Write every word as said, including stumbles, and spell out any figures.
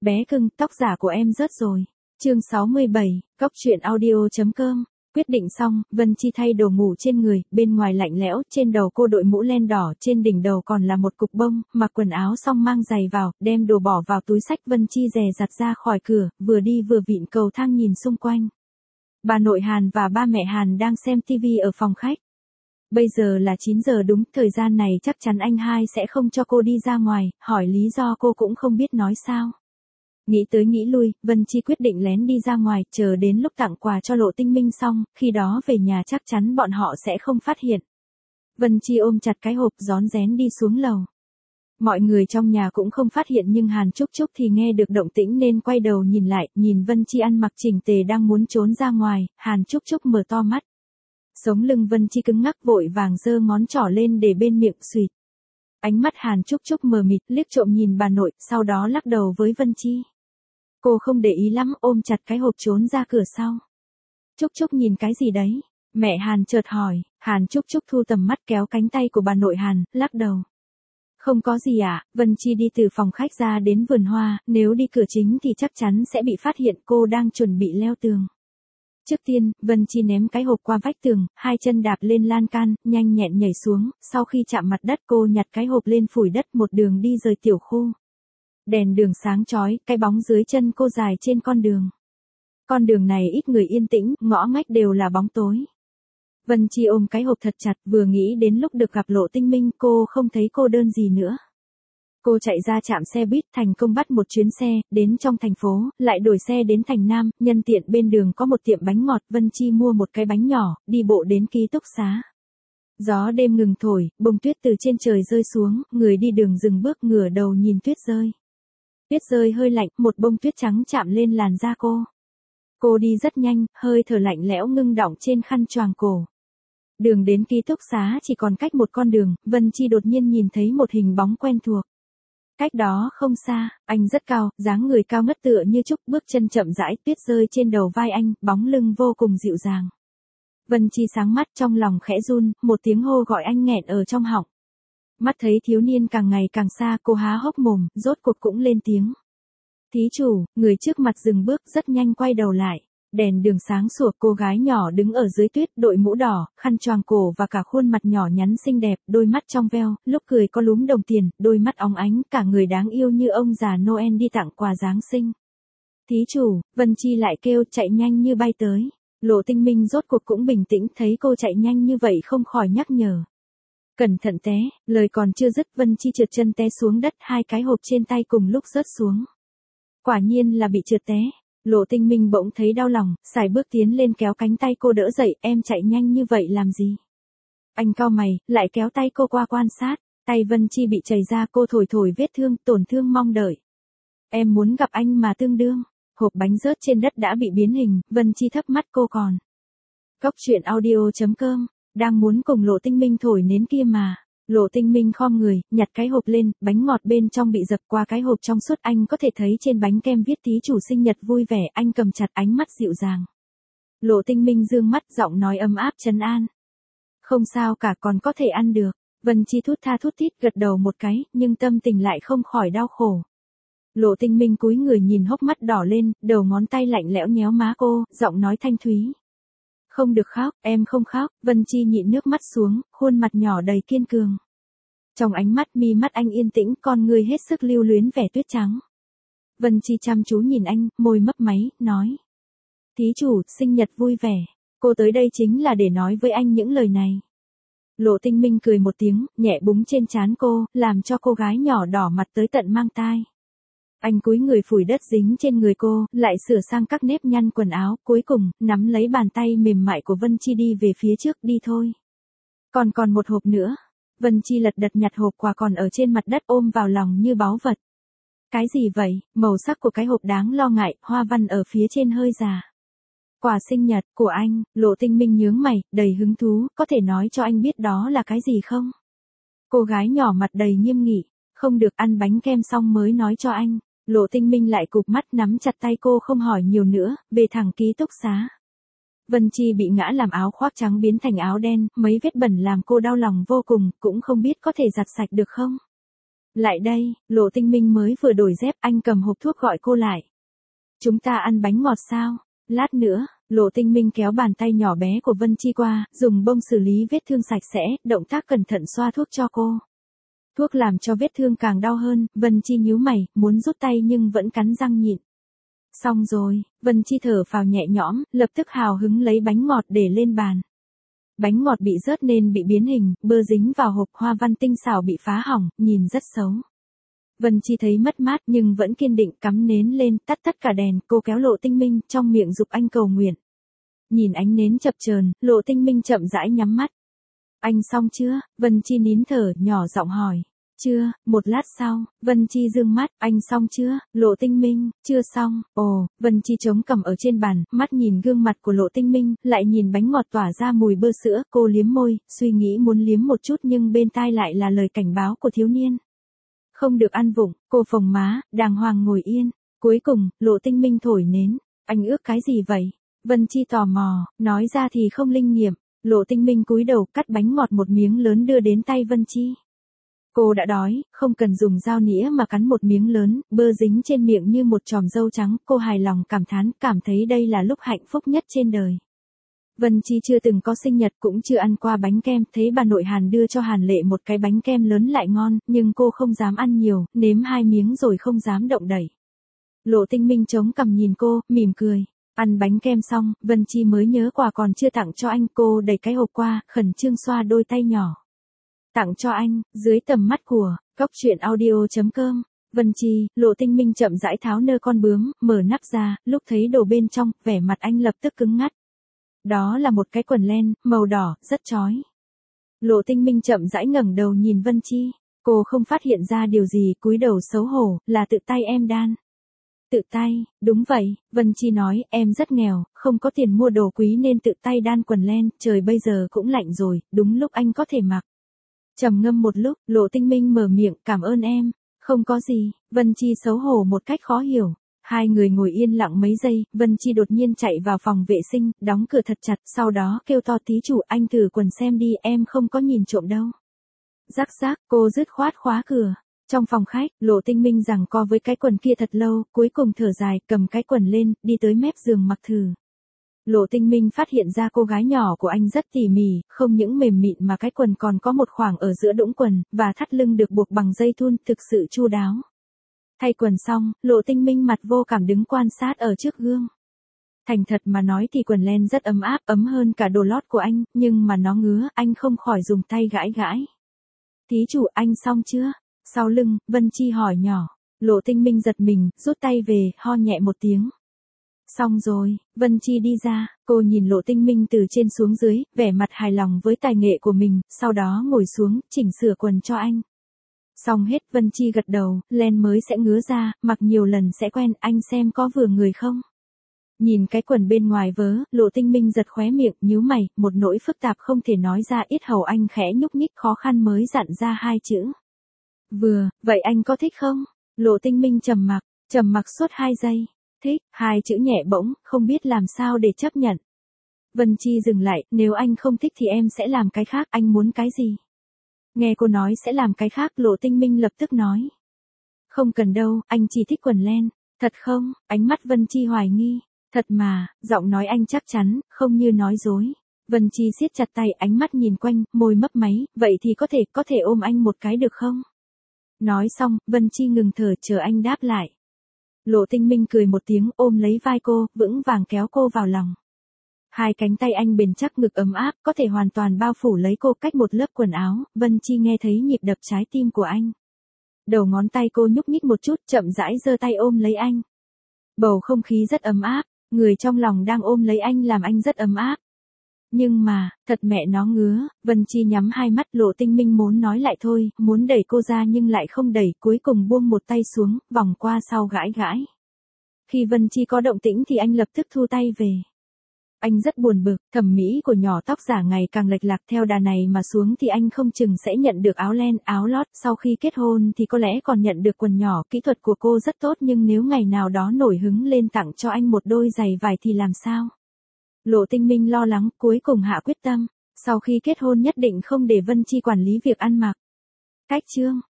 Bé cưng, tóc giả của em rớt rồi. Chương sáu mươi bảy, cóc truyện audio chấm com. Quyết định xong, Vân Chi thay đồ ngủ trên người, bên ngoài lạnh lẽo, trên đầu cô đội mũ len đỏ, trên đỉnh đầu còn là một cục bông, mặc quần áo xong mang giày vào, đem đồ bỏ vào túi xách. Vân Chi dè dặt ra khỏi cửa, vừa đi vừa vịn cầu thang nhìn xung quanh. Bà nội Hàn và ba mẹ Hàn đang xem tivi ở phòng khách. Bây giờ là chín giờ đúng, thời gian này chắc chắn anh hai sẽ không cho cô đi ra ngoài, hỏi lý do cô cũng không biết nói sao. Nghĩ tới nghĩ lui, Vân Chi quyết định lén đi ra ngoài, chờ đến lúc tặng quà cho Lộ Tinh Minh xong, khi đó về nhà chắc chắn bọn họ sẽ không phát hiện. Vân Chi ôm chặt cái hộp rón rén đi xuống lầu. Mọi người trong nhà cũng không phát hiện nhưng Hàn Trúc Trúc thì nghe được động tĩnh nên quay đầu nhìn lại, nhìn Vân Chi ăn mặc chỉnh tề đang muốn trốn ra ngoài, Hàn Trúc Trúc mở to mắt. Sống lưng Vân Chi cứng ngắc vội vàng giơ ngón trỏ lên để bên miệng suýt. Ánh mắt Hàn Trúc Trúc mờ mịt liếc trộm nhìn bà nội, sau đó lắc đầu với Vân Chi. Cô không để ý lắm, ôm chặt cái hộp trốn ra cửa sau. Trúc Trúc nhìn cái gì đấy? Mẹ Hàn chợt hỏi. Hàn Trúc Trúc thu tầm mắt kéo cánh tay của bà nội Hàn, lắc đầu. Không có gì ạ. À? Vân Chi đi từ phòng khách ra đến vườn hoa, nếu đi cửa chính thì chắc chắn sẽ bị phát hiện cô đang chuẩn bị leo tường. Trước tiên, Vân Chi ném cái hộp qua vách tường, hai chân đạp lên lan can, nhanh nhẹn nhảy xuống, sau khi chạm mặt đất cô nhặt cái hộp lên phủi đất một đường đi rời tiểu khu. Đèn đường sáng chói, cái bóng dưới chân cô dài trên con đường. Con đường này ít người yên tĩnh, ngõ ngách đều là bóng tối. Vân Chi ôm cái hộp thật chặt, vừa nghĩ đến lúc được gặp Lộ Tinh Minh cô không thấy cô đơn gì nữa. Cô chạy ra trạm xe buýt, thành công bắt một chuyến xe, đến trong thành phố, lại đổi xe đến thành Nam, nhân tiện bên đường có một tiệm bánh ngọt, Vân Chi mua một cái bánh nhỏ, đi bộ đến ký túc xá. Gió đêm ngừng thổi, bông tuyết từ trên trời rơi xuống, người đi đường dừng bước ngửa đầu nhìn tuyết rơi. Tuyết rơi hơi lạnh, một bông tuyết trắng chạm lên làn da cô. Cô đi rất nhanh, hơi thở lạnh lẽo ngưng đọng trên khăn choàng cổ. Đường đến ký túc xá chỉ còn cách một con đường, Vân Chi đột nhiên nhìn thấy một hình bóng quen thuộc. Cách đó không xa, anh rất cao, dáng người cao ngất tựa như trúc, bước chân chậm rãi, tuyết rơi trên đầu vai anh, bóng lưng vô cùng dịu dàng. Vân Chi sáng mắt, trong lòng khẽ run, một tiếng hô gọi anh nghẹn ở trong họng. Mắt thấy thiếu niên càng ngày càng xa, cô há hốc mồm, rốt cuộc cũng lên tiếng. Thí chủ, người trước mặt dừng bước, rất nhanh quay đầu lại. Đèn đường sáng sủa, cô gái nhỏ đứng ở dưới tuyết, đội mũ đỏ, khăn choàng cổ và cả khuôn mặt nhỏ nhắn xinh đẹp, đôi mắt trong veo, lúc cười có lúm đồng tiền, đôi mắt óng ánh, cả người đáng yêu như ông già Noel đi tặng quà Giáng sinh. Thí chủ, Vân Chi lại kêu, chạy nhanh như bay tới. Lộ Tinh Minh rốt cuộc cũng bình tĩnh, thấy cô chạy nhanh như vậy không khỏi nhắc nhở. Cẩn thận té, lời còn chưa dứt Vân Chi trượt chân té xuống đất, hai cái hộp trên tay cùng lúc rớt xuống. Quả nhiên là bị trượt té. Lộ Tinh Minh bỗng thấy đau lòng, sải bước tiến lên kéo cánh tay cô đỡ dậy, em chạy nhanh như vậy làm gì? Anh cau mày, lại kéo tay cô qua quan sát, tay Vân Chi bị chảy ra, cô thổi thổi vết thương, tổn thương mong đợi. Em muốn gặp anh mà tương đương. Hộp bánh rớt trên đất đã bị biến hình, Vân Chi thấp mắt cô còn. Cóc truyện audio chấm com, đang muốn cùng Lộ Tinh Minh thổi nến kia mà. Lộ Tinh Minh khom người, nhặt cái hộp lên, bánh ngọt bên trong bị dập qua cái hộp trong suốt, anh có thể thấy trên bánh kem viết thí chủ sinh nhật vui vẻ, anh cầm chặt, ánh mắt dịu dàng. Lộ Tinh Minh dương mắt, giọng nói ấm áp trấn an. Không sao cả, còn có thể ăn được. Vân Chi thút tha thút thít gật đầu một cái, nhưng tâm tình lại không khỏi đau khổ. Lộ Tinh Minh cúi người nhìn hốc mắt đỏ lên, đầu ngón tay lạnh lẽo nhéo má cô, giọng nói thanh thúy. Không được khóc, em không khóc. Vân Chi nhịn nước mắt xuống, khuôn mặt nhỏ đầy kiên cường. Trong ánh mắt mi mắt anh yên tĩnh, con người hết sức lưu luyến vẻ tuyết trắng. Vân Chi chăm chú nhìn anh, môi mấp máy, nói. Thí chủ, sinh nhật vui vẻ. Cô tới đây chính là để nói với anh những lời này. Lộ Tinh Minh cười một tiếng, nhẹ búng trên trán cô, làm cho cô gái nhỏ đỏ mặt tới tận mang tai. Anh cúi người phủi đất dính trên người cô, lại sửa sang các nếp nhăn quần áo, cuối cùng, nắm lấy bàn tay mềm mại của Vân Chi đi về phía trước, đi thôi. Còn còn một hộp nữa. Vân Chi lật đật nhặt hộp quà còn ở trên mặt đất ôm vào lòng như báu vật. Cái gì vậy? Màu sắc của cái hộp đáng lo ngại, hoa văn ở phía trên hơi già. Quà sinh nhật của anh. Lộ Tinh Minh nhướng mày, đầy hứng thú, có thể nói cho anh biết đó là cái gì không? Cô gái nhỏ mặt đầy nghiêm nghị, không được, ăn bánh kem xong mới nói cho anh. Lộ Tinh Minh lại cụp mắt nắm chặt tay cô không hỏi nhiều nữa, về thẳng ký túc xá. Vân Chi bị ngã làm áo khoác trắng biến thành áo đen, mấy vết bẩn làm cô đau lòng vô cùng, cũng không biết có thể giặt sạch được không. Lại đây, Lộ Tinh Minh mới vừa đổi dép, anh cầm hộp thuốc gọi cô lại. Chúng ta ăn bánh ngọt sao? Lát nữa, Lộ Tinh Minh kéo bàn tay nhỏ bé của Vân Chi qua, dùng bông xử lý vết thương sạch sẽ, động tác cẩn thận xoa thuốc cho cô. Thuốc làm cho vết thương càng đau hơn, Vân Chi nhíu mày, muốn rút tay nhưng vẫn cắn răng nhịn. Xong rồi, Vân Chi thở phào nhẹ nhõm, lập tức hào hứng lấy bánh ngọt để lên bàn. Bánh ngọt bị rớt nên bị biến hình, bơ dính vào hộp hoa văn tinh xảo bị phá hỏng, nhìn rất xấu. Vân Chi thấy mất mát nhưng vẫn kiên định cắm nến lên, tắt tất cả đèn, cô kéo Lộ Tinh Minh, trong miệng giục anh cầu nguyện. Nhìn ánh nến chập chờn, Lộ Tinh Minh chậm rãi nhắm mắt. Anh xong chưa? Vân Chi nín thở, nhỏ giọng hỏi. Chưa, một lát sau, Vân Chi dương mắt, anh xong chưa? Lộ Tinh Minh, chưa xong. Ồ, Vân Chi chống cằm ở trên bàn, mắt nhìn gương mặt của Lộ Tinh Minh, lại nhìn bánh ngọt tỏa ra mùi bơ sữa, cô liếm môi, suy nghĩ muốn liếm một chút nhưng bên tai lại là lời cảnh báo của thiếu niên. Không được ăn vụng, cô phồng má, đàng hoàng ngồi yên. Cuối cùng, Lộ Tinh Minh thổi nến. Anh ước cái gì vậy? Vân Chi tò mò, nói ra thì không linh nghiệm. Lộ Tinh Minh cúi đầu cắt bánh ngọt một miếng lớn đưa đến tay Vân Chi. Cô đã đói, không cần dùng dao nĩa mà cắn một miếng lớn, bơ dính trên miệng như một chòm dâu trắng, cô hài lòng cảm thán, cảm thấy đây là lúc hạnh phúc nhất trên đời. Vân Chi chưa từng có sinh nhật cũng chưa ăn qua bánh kem, thấy bà nội Hàn đưa cho Hàn Lệ một cái bánh kem lớn lại ngon, nhưng cô không dám ăn nhiều, nếm hai miếng rồi không dám động đậy. Lộ Tinh Minh chống cằm nhìn cô, mỉm cười. Ăn bánh kem xong, Vân Chi mới nhớ quà còn chưa tặng cho anh, cô đẩy cái hộp qua, khẩn trương xoa đôi tay nhỏ. Tặng cho anh, dưới tầm mắt của, Cóc Truyện Audio chấm com. Vân Chi, Lộ Tinh Minh chậm rãi tháo nơ con bướm, mở nắp ra, lúc thấy đồ bên trong, vẻ mặt anh lập tức cứng ngắt. Đó là một cái quần len, màu đỏ, rất chói. Lộ Tinh Minh chậm rãi ngẩng đầu nhìn Vân Chi, cô không phát hiện ra điều gì, cúi đầu xấu hổ, là tự tay em đan. Tự tay, đúng vậy, Vân Chi nói, em rất nghèo, không có tiền mua đồ quý nên tự tay đan quần len, trời bây giờ cũng lạnh rồi, đúng lúc anh có thể mặc. Trầm ngâm một lúc, Lộ Tinh Minh mở miệng, cảm ơn em. Không có gì, Vân Chi xấu hổ một cách khó hiểu. Hai người ngồi yên lặng mấy giây, Vân Chi đột nhiên chạy vào phòng vệ sinh, đóng cửa thật chặt, sau đó kêu to tí chủ, anh thử quần xem đi, em không có nhìn trộm đâu. Rắc rắc, cô dứt khoát khóa cửa. Trong phòng khách, Lộ Tinh Minh giằng co với cái quần kia thật lâu, cuối cùng thở dài, cầm cái quần lên, đi tới mép giường mặc thử. Lộ Tinh Minh phát hiện ra cô gái nhỏ của anh rất tỉ mỉ, không những mềm mịn mà cái quần còn có một khoảng ở giữa đũng quần, và thắt lưng được buộc bằng dây thun, thực sự chu đáo. Thay quần xong, Lộ Tinh Minh mặt vô cảm đứng quan sát ở trước gương. Thành thật mà nói thì quần len rất ấm áp, ấm hơn cả đồ lót của anh, nhưng mà nó ngứa, anh không khỏi dùng tay gãi gãi. Thí chủ, anh xong chưa? Sau lưng, Vân Chi hỏi nhỏ. Lộ Tinh Minh giật mình, rút tay về, ho nhẹ một tiếng. Xong rồi, Vân Chi đi ra, cô nhìn Lộ Tinh Minh từ trên xuống dưới, vẻ mặt hài lòng với tài nghệ của mình, sau đó ngồi xuống, chỉnh sửa quần cho anh. Xong hết, Vân Chi gật đầu, len mới sẽ ngứa ra, mặc nhiều lần sẽ quen, anh xem có vừa người không? Nhìn cái quần bên ngoài vớ, Lộ Tinh Minh giật khóe miệng, nhíu mày, một nỗi phức tạp không thể nói ra, yết hầu anh khẽ nhúc nhích khó khăn mới dặn ra hai chữ. Vừa, vậy anh có thích không? Lộ Tinh Minh trầm mặc, trầm mặc suốt hai giây. Thích, hai chữ nhẹ bỗng, không biết làm sao để chấp nhận. Vân Chi dừng lại, nếu anh không thích thì em sẽ làm cái khác, anh muốn cái gì? Nghe cô nói sẽ làm cái khác, Lộ Tinh Minh lập tức nói. Không cần đâu, anh chỉ thích quần len. Thật không? Ánh mắt Vân Chi hoài nghi. Thật mà, giọng nói anh chắc chắn, không như nói dối. Vân Chi siết chặt tay, ánh mắt nhìn quanh, môi mấp máy, vậy thì có thể, có thể ôm anh một cái được không? Nói xong, Vân Chi ngừng thở chờ anh đáp lại. Lộ Tinh Minh cười một tiếng, ôm lấy vai cô, vững vàng kéo cô vào lòng. Hai cánh tay anh bền chắc, ngực ấm áp, có thể hoàn toàn bao phủ lấy cô cách một lớp quần áo, Vân Chi nghe thấy nhịp đập trái tim của anh. Đầu ngón tay cô nhúc nhích một chút, chậm rãi giơ tay ôm lấy anh. Bầu không khí rất ấm áp, người trong lòng đang ôm lấy anh làm anh rất ấm áp. Nhưng mà, thật mẹ nó ngứa, Vân Chi nhắm hai mắt, Lộ Tinh Minh muốn nói lại thôi, muốn đẩy cô ra nhưng lại không đẩy, cuối cùng buông một tay xuống, vòng qua sau gãi gãi. Khi Vân Chi có động tĩnh thì anh lập tức thu tay về. Anh rất buồn bực, thẩm mỹ của nhỏ tóc giả ngày càng lệch lạc, theo đà này mà xuống thì anh không chừng sẽ nhận được áo len, áo lót, sau khi kết hôn thì có lẽ còn nhận được quần nhỏ, kỹ thuật của cô rất tốt nhưng nếu ngày nào đó nổi hứng lên tặng cho anh một đôi giày vải thì làm sao? Lộ Tinh Minh lo lắng, cuối cùng hạ quyết tâm, sau khi kết hôn nhất định không để Vân Chi quản lý việc ăn mặc. Cách chương